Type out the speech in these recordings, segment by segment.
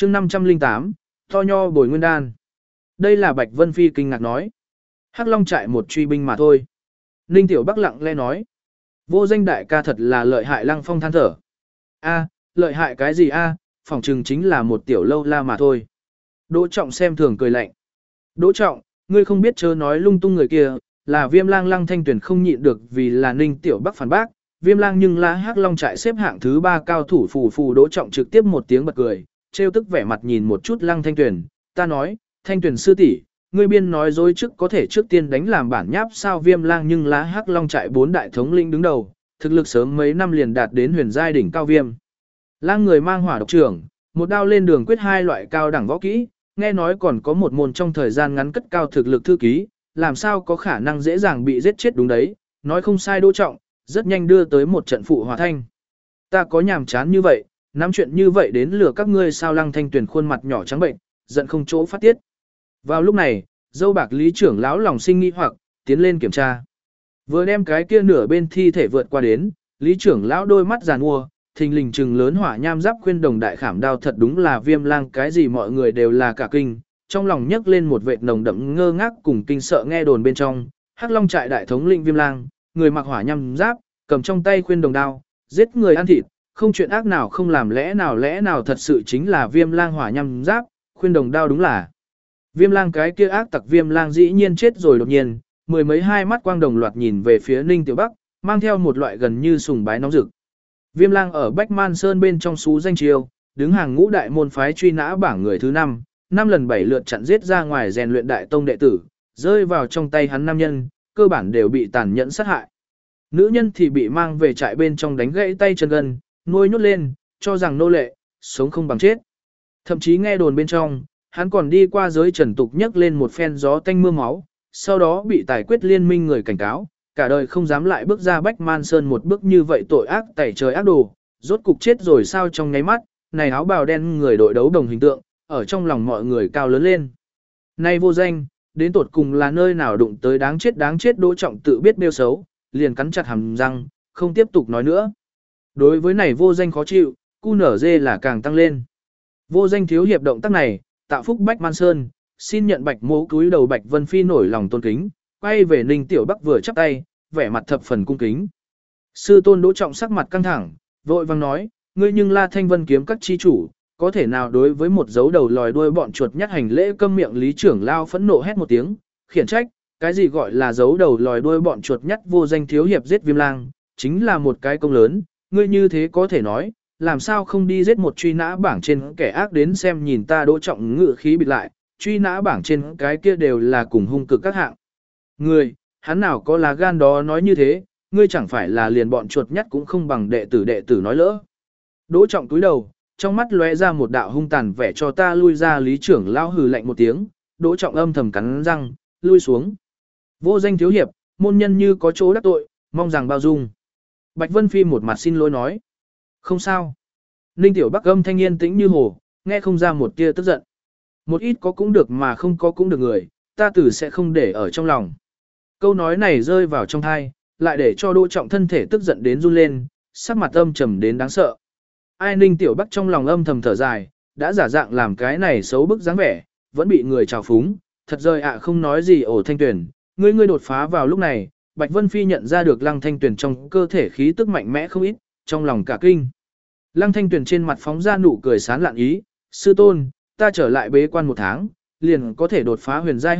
chương 508, to nho bồi nguyên đan. Đây là Bạch Vân Phi kinh ngạc nói. Hắc Long trại một truy binh mà thôi. Ninh Tiểu Bắc lặng lẽ nói. Vô danh đại ca thật là lợi hại. Lăng Phong than thở. A, lợi hại cái gì a? Phỏng chừng chính là một tiểu lâu la mà thôi. Đỗ Trọng xem thường cười lạnh. Đỗ Trọng, ngươi không biết chớ nói lung tung người kia, là Viêm Lang. Lăng Thanh Tuyển không nhịn được vì là Ninh Tiểu Bắc phản bác. Viêm Lang nhưng là Hắc Long trại xếp hạng thứ 3 cao thủ phù. Đỗ Trọng trực tiếp một tiếng bật cười, trêu tức vẻ mặt nhìn một chút Lăng Thanh Tuyển. Ta nói, Thanh Tuyển sư tỷ, ngươi biên nói dối trước có thể trước tiên đánh làm bản nháp sao? Viêm Lang nhưng là Hắc Long trại 4 đại thống lĩnh đứng đầu, thực lực sớm mấy năm liền đạt đến huyền giai đỉnh cao. Viêm Lang người mang hỏa độc trưởng, một đao lên đường quyết 2 loại cao đẳng võ kỹ, nghe nói còn có một môn trong thời gian ngắn cất cao thực lực thư ký, làm sao có khả năng dễ dàng bị giết chết? Đúng đấy, nói không sai Đỗ Trọng, rất nhanh đưa tới một trận phụ hòa thanh. Ta có nhàm chán như vậy, nắm chuyện như vậy đến lừa các ngươi sao? Lăng Thanh Tuyển khuôn mặt nhỏ trắng bệnh, giận không chỗ phát tiết. Vào lúc này, dâu bạc Lý trưởng lão lòng sinh nghi hoặc, tiến lên kiểm tra. Vừa đem cái kia nửa bên thi thể vượt qua đến, Lý trưởng lão đôi mắt giàn mua, thình lình trừng lớn hỏa nham giáp khuyên đồng đại khảm đao, thật đúng là Viêm Lang, cái gì mọi người đều là cả kinh, trong lòng nhấc lên một vệt nồng đậm ngơ ngác cùng kinh sợ. Nghe đồn bên trong, Hắc Long trại đại thống lĩnh Viêm Lang, người mặc hỏa nham giáp, cầm trong tay khuyên đồng đao, giết người ăn thịt, không chuyện ác nào không làm. Lẽ nào thật sự chính là Viêm Lang hỏa nham giáp, khuyên đồng đao? Đúng là Viêm Lang, cái kia ác tặc Viêm Lang dĩ nhiên chết rồi. Đột nhiên, mười mấy hai mắt quang đồng loạt nhìn về phía Ninh Tiểu Bắc, mang theo một loại gần như sùng bái nóng rực. Viêm Lang ở Bách Man Sơn bên trong xú danh chiêu, đứng hàng ngũ đại môn phái truy nã bảng người thứ 5, 5 lần 7 lượt chặn giết ra ngoài rèn luyện đại tông đệ tử, rơi vào trong tay hắn nam nhân, cơ bản đều bị tàn nhẫn sát hại. Nữ nhân thì bị mang về trại bên trong đánh gãy tay chân gân, nuôi nhốt lên, cho rằng nô lệ, sống không bằng chết. Thậm chí nghe đồn bên trong, hắn còn đi qua giới trần tục nhấc lên một phen gió tanh mưa máu, sau đó bị tài quyết liên minh người cảnh cáo, cả đời không dám lại bước ra Bách Man Sơn một bước. Như vậy tội ác tẩy trời ác đồ, rốt cục chết rồi sao? Trong nháy mắt, này áo bào đen người đội đấu đồng hình tượng, ở trong lòng mọi người cao lớn lên. Nay vô danh, đến tột cùng là nơi nào đụng tới đáng chết? Đỗ Trọng tự biết bêu xấu, liền cắn chặt hàm răng, không tiếp tục nói nữa. Đối với này vô danh khó chịu, cu nở dê là càng tăng lên. Vô danh thiếu hiệp động tác này, tạo phúc Bách Man Sơn, xin nhận Bạch Mỗ cúi đầu. Bạch Vân Phi nổi lòng tôn kính, quay về Ninh Tiểu Bắc vừa chắp tay, vẻ mặt thập phần cung kính. Sư tôn Đỗ Trọng sắc mặt căng thẳng, vội vang nói, ngươi nhưng là Thanh Vân kiếm các chi chủ, có thể nào đối với một dấu đầu lòi đuôi bọn chuột nhắt hành lễ? Câm miệng! Lý trưởng lao phẫn nộ hét một tiếng, khiển trách, cái gì gọi là dấu đầu lòi đuôi bọn chuột nhắt? Vô danh thiếu hiệp giết Viêm Lang, chính là một cái công lớn, ngươi như thế có thể nói, làm sao không đi giết một truy nã bảng trên kẻ ác đến xem? Nhìn ta! Đỗ Trọng ngự khí bịt lại, truy nã bảng trên cái kia đều là cùng hung cực các hạng người, hắn nào có lá gan đó nói như thế? Ngươi chẳng phải là liền bọn chuột nhắt cũng không bằng đệ tử nói lỡ. Đỗ Trọng cúi đầu, trong mắt lóe ra một đạo hung tàn vẻ, cho ta lui ra! Lý trưởng lao hừ lạnh một tiếng, Đỗ Trọng âm thầm cắn răng, lui xuống. Vô danh thiếu hiệp, môn nhân như có chỗ đắc tội, mong rằng bao dung. Bạch Vân Phi một mặt xin lỗi nói. Không sao. Ninh Tiểu Bắc âm thanh yên tĩnh như hồ, nghe không ra một tia tức giận. Một ít có cũng được mà không có cũng được người, ta tử sẽ không để ở trong lòng. Câu nói này rơi vào trong tai, lại để cho Đỗ Trọng thân thể tức giận đến run lên, sắc mặt âm trầm đến đáng sợ. Ai? Ninh Tiểu Bắc trong lòng âm thầm thở dài, đã giả dạng làm cái này xấu bức dáng vẻ, vẫn bị người trào phúng, thật rời ạ. Không nói gì. Ổ Thanh Tuyển, ngươi đột phá vào lúc này. Bạch Vân Phi nhận ra được Lăng Thanh Tuyển trong cơ thể khí tức mạnh mẽ không ít, trong lòng cả kinh. Lăng Thanh Tuyển trên mặt phóng ra nụ cười sán lạn ý, sư tôn, ta trở lại bế quan 1 tháng, liền có thể đột phá huyền giai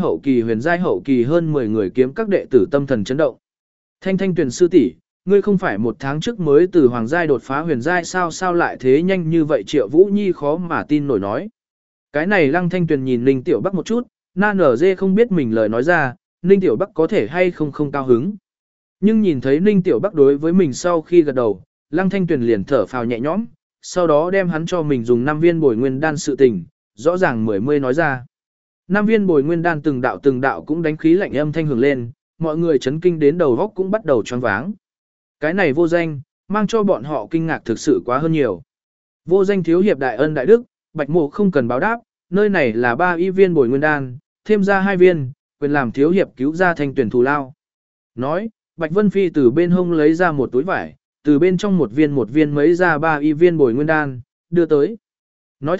hậu kỳ hơn 10 người kiếm các đệ tử tâm thần chấn động. Thanh Tuyển sư tỷ, ngươi không phải 1 tháng trước mới từ hoàng giai đột phá huyền giai sao lại thế nhanh như vậy? Triệu Vũ Nhi khó mà tin nổi nói. Cái này Lăng Thanh Tuyển nhìn Ninh Tiểu Bắc một chút, na nở dê không biết mình lời nói ra, Ninh Tiểu Bắc có thể hay không cao hứng. Nhưng nhìn thấy Ninh Tiểu Bắc đối với mình sau khi gật đầu, Lăng Thanh Tuyển liền thở phào nhẹ nhõm, sau đó đem hắn cho mình dùng 5 viên bồi nguyên đan sự tình, rõ ràng mươi nói ra. 5 viên bồi nguyên đan từng đạo cũng đánh khí lạnh âm thanh hưởng lên, mọi người chấn kinh đến đầu góc cũng bắt đầu choáng váng. Cái này vô danh, mang cho bọn họ kinh ngạc thực sự quá hơn nhiều. Vô danh thiếu hiệp đại ân đại đức, Bạch Mộ không cần báo đáp, nơi này là 3 y viên bồi nguyên đan, thêm ra 2 viên, quyền làm thiếu hiệp cứu ra Thanh Tuyển thù lao. Nói, Bạch Vân Phi từ bên hông lấy ra một túi vải, từ bên trong một viên mấy ra 3 y viên bồi nguyên đan, đưa tới. Nói thật,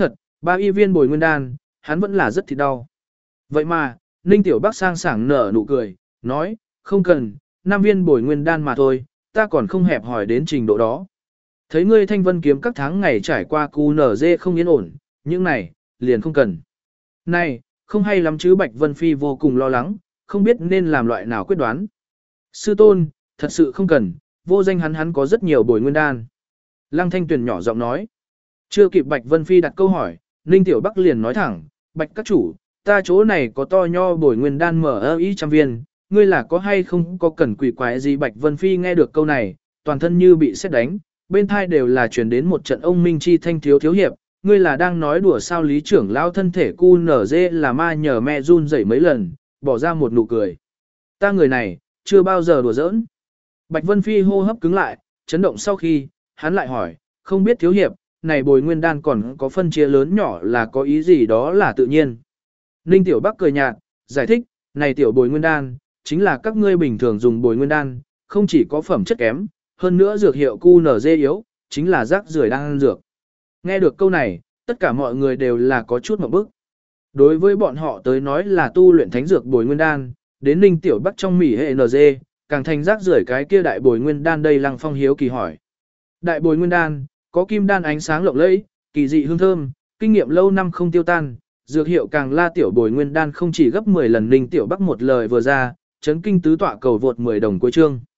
Ba y viên bồi nguyên đan, hắn vẫn là rất thịt đau. Vậy mà, Ninh Tiểu Bắc sang sảng nở nụ cười, nói, không cần, 5 viên bồi nguyên đan mà thôi, ta còn không hẹp hỏi đến trình độ đó. Thấy ngươi thanh vân kiếm các tháng ngày trải qua cu nở dê không yên ổn, những này, liền không cần. Này, không hay lắm chứ Bạch Vân Phi vô cùng lo lắng, không biết nên làm loại nào quyết đoán. Sư tôn, thật sự không cần, vô danh hắn có rất nhiều bồi nguyên đan. Lăng Thanh Tuyền nhỏ giọng nói. Chưa kịp Bạch Vân Phi đặt câu hỏi, Ninh Tiểu Bắc liền nói thẳng, Bạch các chủ, ta chỗ này có to nho bồi nguyên đan mở ý trăm viên, ngươi là có hay không có cần quỷ quái gì. Bạch Vân Phi nghe được câu này, toàn thân như bị sét đánh, bên thai đều là truyền đến một trận ông minh chi thanh thiếu hiệp, ngươi là đang nói đùa sao? Lý trưởng lao thân thể cu nở dê là ma nhờ mẹ run rẩy mấy lần, bỏ ra một nụ cười. Ta người này, chưa bao giờ đùa giỡn. Bạch Vân Phi hô hấp cứng lại, chấn động sau khi, hắn lại hỏi, không biết thiếu hiệp, này bồi nguyên đan còn có phân chia lớn nhỏ là có ý gì? Đó là tự nhiên. Ninh Tiểu Bắc cười nhạt, giải thích, này tiểu bồi nguyên đan, chính là các ngươi bình thường dùng bồi nguyên đan, không chỉ có phẩm chất kém, hơn nữa dược hiệu cu nở dê yếu, chính là rác rưởi đang ăn dược. Nghe được câu này, tất cả mọi người đều là có chút ngộp bức. Đối với bọn họ tới nói là tu luyện thánh dược bồi nguyên đan, đến Ninh Tiểu Bắc trong mỉ hệ NG, càng thành rác rưởi cái kia đại bồi nguyên đan. Đây Lăng Phong hiếu kỳ hỏi. Đại bồi nguyên đan, có kim đan ánh sáng lộng lẫy, kỳ dị hương thơm, kinh nghiệm lâu năm không tiêu tan, dược hiệu càng la. Tiểu bồi nguyên đan không chỉ gấp 10 lần. Ninh Tiểu Bắc một lời vừa ra, chấn kinh tứ tọa cầu vượt 10 đồng cuối chương.